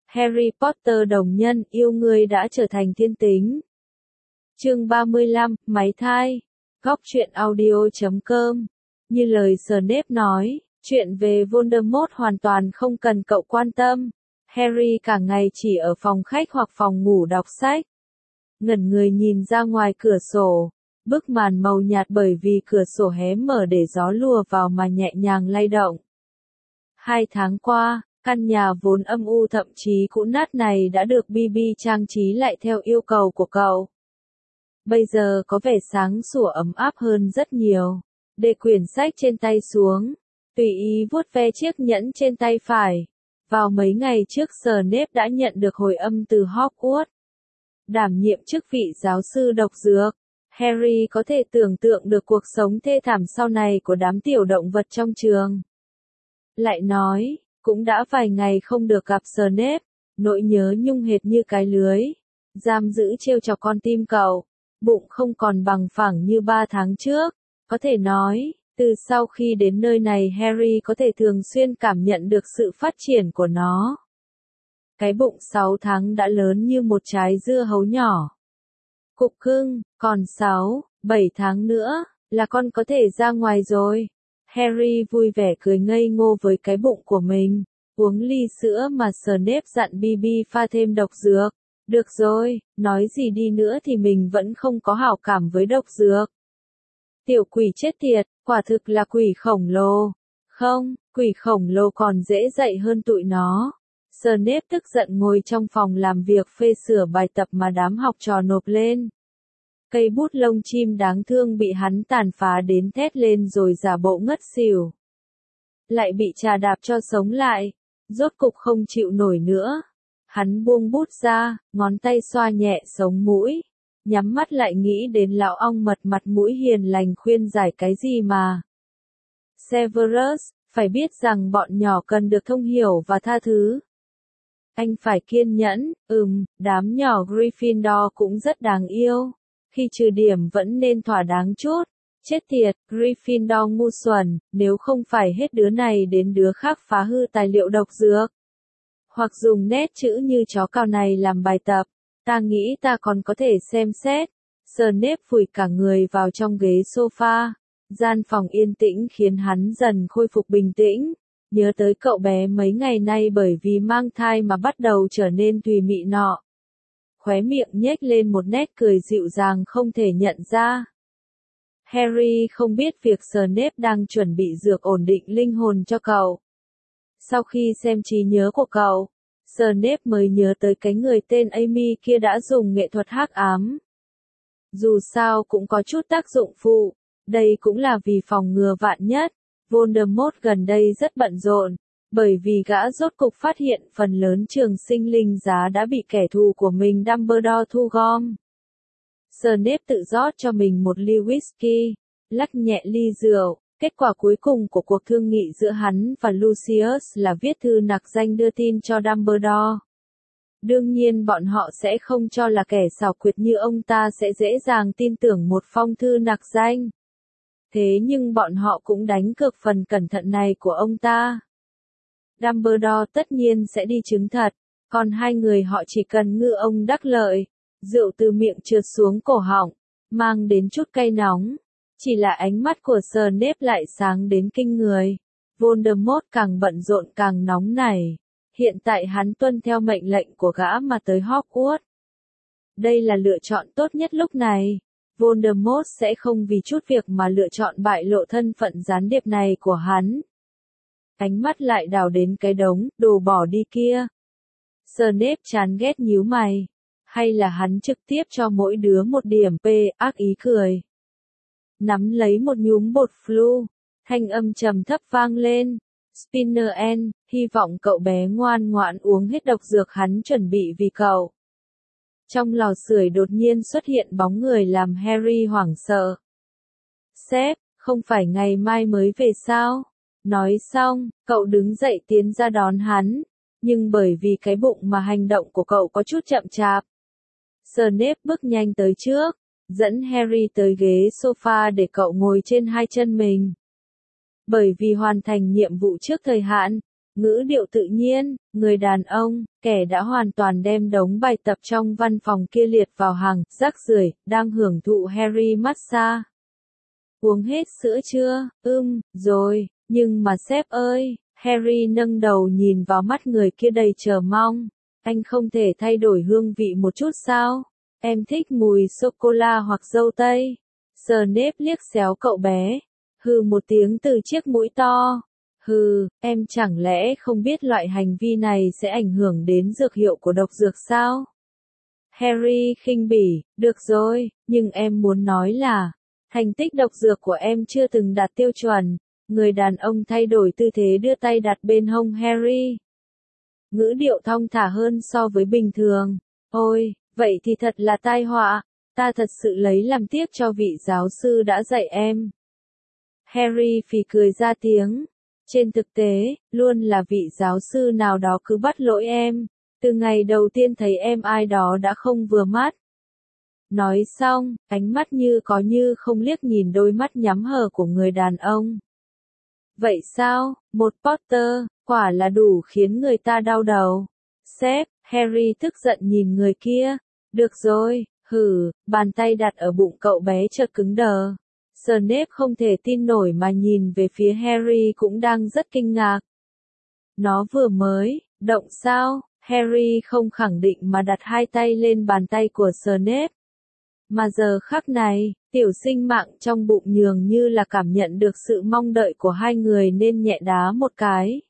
Harry Potter đồng nhân yêu ngươi đã trở thành thiên tính. Chương 35, Máy thai. Góc truyện audio.com. Như lời Snape nói, chuyện về Voldemort hoàn toàn không cần cậu quan tâm. Harry cả ngày chỉ ở phòng khách hoặc phòng ngủ đọc sách. Ngẩn người nhìn ra ngoài cửa sổ. Bức màn màu nhạt bởi vì cửa sổ hé mở để gió lùa vào mà nhẹ nhàng lay động. 2 tháng qua, căn nhà vốn âm u thậm chí cũ nát này đã được BB trang trí lại theo yêu cầu của cậu. Bây giờ có vẻ sáng sủa ấm áp hơn rất nhiều. Để quyển sách trên tay xuống, tùy ý vuốt ve chiếc nhẫn trên tay phải. Vào mấy ngày trước Snape đã nhận được hồi âm từ Hogwarts. Đảm nhiệm chức vị giáo sư độc dược, Harry có thể tưởng tượng được cuộc sống thê thảm sau này của đám tiểu động vật trong trường. Lại nói, cũng đã vài ngày không được gặp Snape, nỗi nhớ nhung hệt như cái lưới, giam giữ trêu chọc con tim cậu, bụng không còn bằng phẳng như 3 tháng trước. Có thể nói, từ sau khi đến nơi này Harry có thể thường xuyên cảm nhận được sự phát triển của nó. Cái bụng 6 tháng đã lớn như một trái dưa hấu nhỏ. Cục cưng, còn 7 tháng nữa, là con có thể ra ngoài rồi. Harry vui vẻ cười ngây ngô với cái bụng của mình, uống ly sữa mà Snape dặn BB pha thêm độc dược. Được rồi, nói gì đi nữa thì mình vẫn không có hảo cảm với độc dược. Tiểu quỷ chết tiệt, quả thực là quỷ khổng lồ. Không, quỷ khổng lồ còn dễ dạy hơn tụi nó. Snape tức giận ngồi trong phòng làm việc phê sửa bài tập mà đám học trò nộp lên. Cây bút lông chim đáng thương bị hắn tàn phá đến thét lên rồi giả bộ ngất xỉu. Lại bị trà đạp cho sống lại, rốt cục không chịu nổi nữa. Hắn buông bút ra, ngón tay xoa nhẹ sống mũi, nhắm mắt lại nghĩ đến lão ong mật mặt mũi hiền lành khuyên giải cái gì mà. Severus, phải biết rằng bọn nhỏ cần được thông hiểu và tha thứ. Anh phải kiên nhẫn, đám nhỏ Gryffindor cũng rất đáng yêu. Khi trừ điểm vẫn nên thỏa đáng chút. Chết tiệt, Gryffindor ngu xuẩn, nếu không phải hết đứa này đến đứa khác phá hư tài liệu độc dược. Hoặc dùng nét chữ như chó cào này làm bài tập, ta nghĩ ta còn có thể xem xét. Snape phủi cả người vào trong ghế sofa. Gian phòng yên tĩnh khiến hắn dần khôi phục bình tĩnh. Nhớ tới cậu bé mấy ngày nay bởi vì mang thai mà bắt đầu trở nên tùy mị nọ. Khóe miệng nhếch lên một nét cười dịu dàng không thể nhận ra. Harry không biết việc Snape đang chuẩn bị dược ổn định linh hồn cho cậu. Sau khi xem trí nhớ của cậu, Snape mới nhớ tới cái người tên Amy kia đã dùng nghệ thuật hắc ám. Dù sao cũng có chút tác dụng phụ, đây cũng là vì phòng ngừa vạn nhất. Voldemort gần đây rất bận rộn, bởi vì gã rốt cục phát hiện phần lớn trường sinh linh giá đã bị kẻ thù của mình Dumbledore thu gom. Snape tự rót cho mình một ly whisky, lắc nhẹ ly rượu. Kết quả cuối cùng của cuộc thương nghị giữa hắn và Lucius là viết thư nặc danh đưa tin cho Dumbledore. Đương nhiên bọn họ sẽ không cho là kẻ xảo quyệt như ông ta sẽ dễ dàng tin tưởng một phong thư nặc danh. Thế nhưng bọn họ cũng đánh cược phần cẩn thận này của ông ta. Dumbledore tất nhiên sẽ đi chứng thật, còn hai người họ chỉ cần ngư ông đắc lợi. Rượu từ miệng trượt xuống cổ họng, mang đến chút cay nóng. Chỉ là ánh mắt của Snape lại sáng đến kinh người. Voldemort càng bận rộn càng nóng nảy. Hiện tại hắn tuân theo mệnh lệnh của gã mà tới Hogwarts. Đây là lựa chọn tốt nhất lúc này. Voldemort sẽ không vì chút việc mà lựa chọn bại lộ thân phận gián điệp này của hắn. Ánh mắt lại đào đến cái đống đồ bỏ đi kia. Snape chán ghét nhíu mày. Hay là hắn trực tiếp cho mỗi đứa một điểm P, ác ý cười. Nắm lấy một nhúm bột flu, thanh âm trầm thấp vang lên. Spinner N, hy vọng cậu bé ngoan ngoãn uống hết độc dược hắn chuẩn bị vì cậu. Trong lò sưởi đột nhiên xuất hiện bóng người làm Harry hoảng sợ. Sếp, không phải ngày mai mới về sao? Nói xong, cậu đứng dậy tiến ra đón hắn, nhưng bởi vì cái bụng mà hành động của cậu có chút chậm chạp. Snape bước nhanh tới trước, dẫn Harry tới ghế sofa để cậu ngồi trên hai chân mình. Bởi vì hoàn thành nhiệm vụ trước thời hạn, ngữ điệu tự nhiên, người đàn ông, kẻ đã hoàn toàn đem đống bài tập trong văn phòng kia liệt vào hàng rác rưởi, đang hưởng thụ Harry massage. Uống hết sữa chưa? Rồi, nhưng mà sếp ơi, Harry nâng đầu nhìn vào mắt người kia đầy chờ mong. Anh không thể thay đổi hương vị một chút sao? Em thích mùi sô-cô-la hoặc dâu tây. Snape liếc xéo cậu bé. Hừ một tiếng từ chiếc mũi to. Hừ, em chẳng lẽ không biết loại hành vi này sẽ ảnh hưởng đến dược hiệu của độc dược sao? Harry khinh bỉ, được rồi, nhưng em muốn nói là, thành tích độc dược của em chưa từng đạt tiêu chuẩn. Người đàn ông thay đổi tư thế đưa tay đặt bên hông Harry. Ngữ điệu thong thả hơn so với bình thường. Ôi, vậy thì thật là tai họa, ta thật sự lấy làm tiếc cho vị giáo sư đã dạy em. Harry phì cười ra tiếng. Trên thực tế, luôn là vị giáo sư nào đó cứ bắt lỗi em. Từ ngày đầu tiên thấy em ai đó đã không vừa mắt. Nói xong, ánh mắt như có như không liếc nhìn đôi mắt nhắm hờ của người đàn ông. Vậy sao, một Potter, quả là đủ khiến người ta đau đầu. Sếp, Harry tức giận nhìn người kia. Được rồi, bàn tay đặt ở bụng cậu bé chợt cứng đờ. Snape không thể tin nổi mà nhìn về phía Harry cũng đang rất kinh ngạc. Nó vừa mới, động sao? Harry không khẳng định mà đặt hai tay lên bàn tay của Snape. Mà giờ khắc này, tiểu sinh mạng trong bụng nhường như là cảm nhận được sự mong đợi của hai người nên nhẹ đá một cái.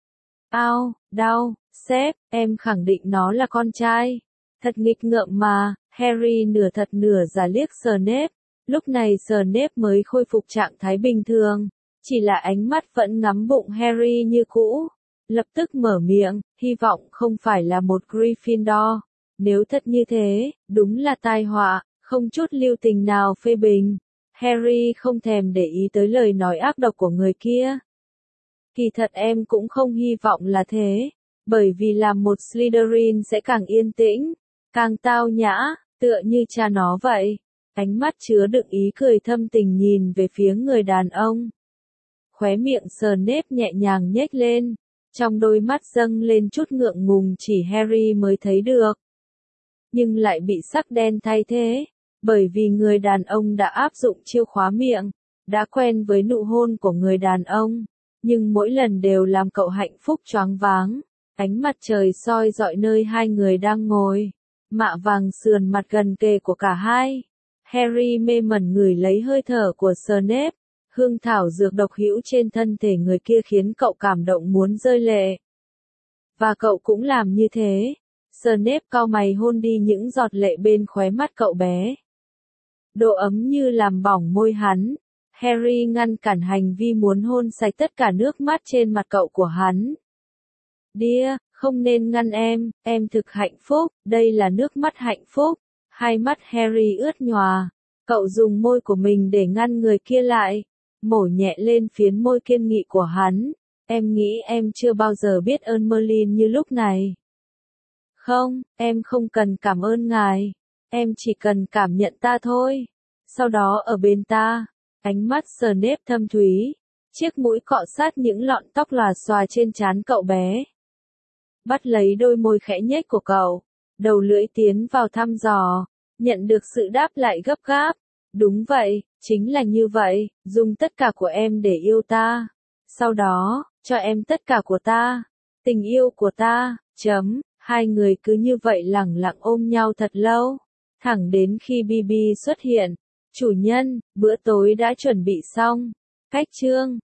Ao, đau, sếp, em khẳng định nó là con trai. Thật nghịch ngợm mà, Harry nửa thật nửa giả liếc Snape. Lúc này Snape mới khôi phục trạng thái bình thường. Chỉ là ánh mắt vẫn ngắm bụng Harry như cũ. Lập tức mở miệng, hy vọng không phải là một Gryffindor. Nếu thật như thế, đúng là tai họa. Không chút lưu tình nào phê bình. Harry không thèm để ý tới lời nói ác độc của người kia. Kỳ thật em cũng không hy vọng là thế. Bởi vì làm một Slytherin sẽ càng yên tĩnh, càng tao nhã, tựa như cha nó vậy. Ánh mắt chứa đựng ý cười thâm tình nhìn về phía người đàn ông. Khóe miệng Snape nhẹ nhàng nhếch lên. Trong đôi mắt dâng lên chút ngượng ngùng chỉ Harry mới thấy được. Nhưng lại bị sắc đen thay thế. Bởi vì người đàn ông đã áp dụng chiêu khóa miệng, đã quen với nụ hôn của người đàn ông, nhưng mỗi lần đều làm cậu hạnh phúc choáng váng. Ánh mặt trời soi rọi nơi hai người đang ngồi, mạ vàng sườn mặt gần kề của cả hai. Harry mê mẩn ngửi lấy hơi thở của Snape, hương thảo dược độc hữu trên thân thể người kia khiến cậu cảm động muốn rơi lệ. Và cậu cũng làm như thế. Snape cau mày hôn đi những giọt lệ bên khóe mắt cậu bé. Độ ấm như làm bỏng môi hắn. Harry ngăn cản hành vi muốn hôn sạch tất cả nước mắt trên mặt cậu của hắn. Dear, không nên ngăn em thực hạnh phúc, đây là nước mắt hạnh phúc. Hai mắt Harry ướt nhòa. Cậu dùng môi của mình để ngăn người kia lại. Mổ nhẹ lên phiến môi kiên nghị của hắn. Em nghĩ em chưa bao giờ biết ơn Merlin như lúc này. Không, em không cần cảm ơn ngài. Em chỉ cần cảm nhận ta thôi. Sau đó ở bên ta. Ánh mắt Snape thâm thúy. Chiếc mũi cọ sát những lọn tóc lòa xòa trên trán cậu bé. Bắt lấy đôi môi khẽ nhếch của cậu. Đầu lưỡi tiến vào thăm dò. Nhận được sự đáp lại gấp gáp. Đúng vậy, chính là như vậy. Dùng tất cả của em để yêu ta. Sau đó, cho em tất cả của ta. Tình yêu của ta. Hai người cứ như vậy lẳng lặng ôm nhau thật lâu. Thẳng đến khi Bibi xuất hiện. Chủ nhân, bữa tối đã chuẩn bị xong. Cách chương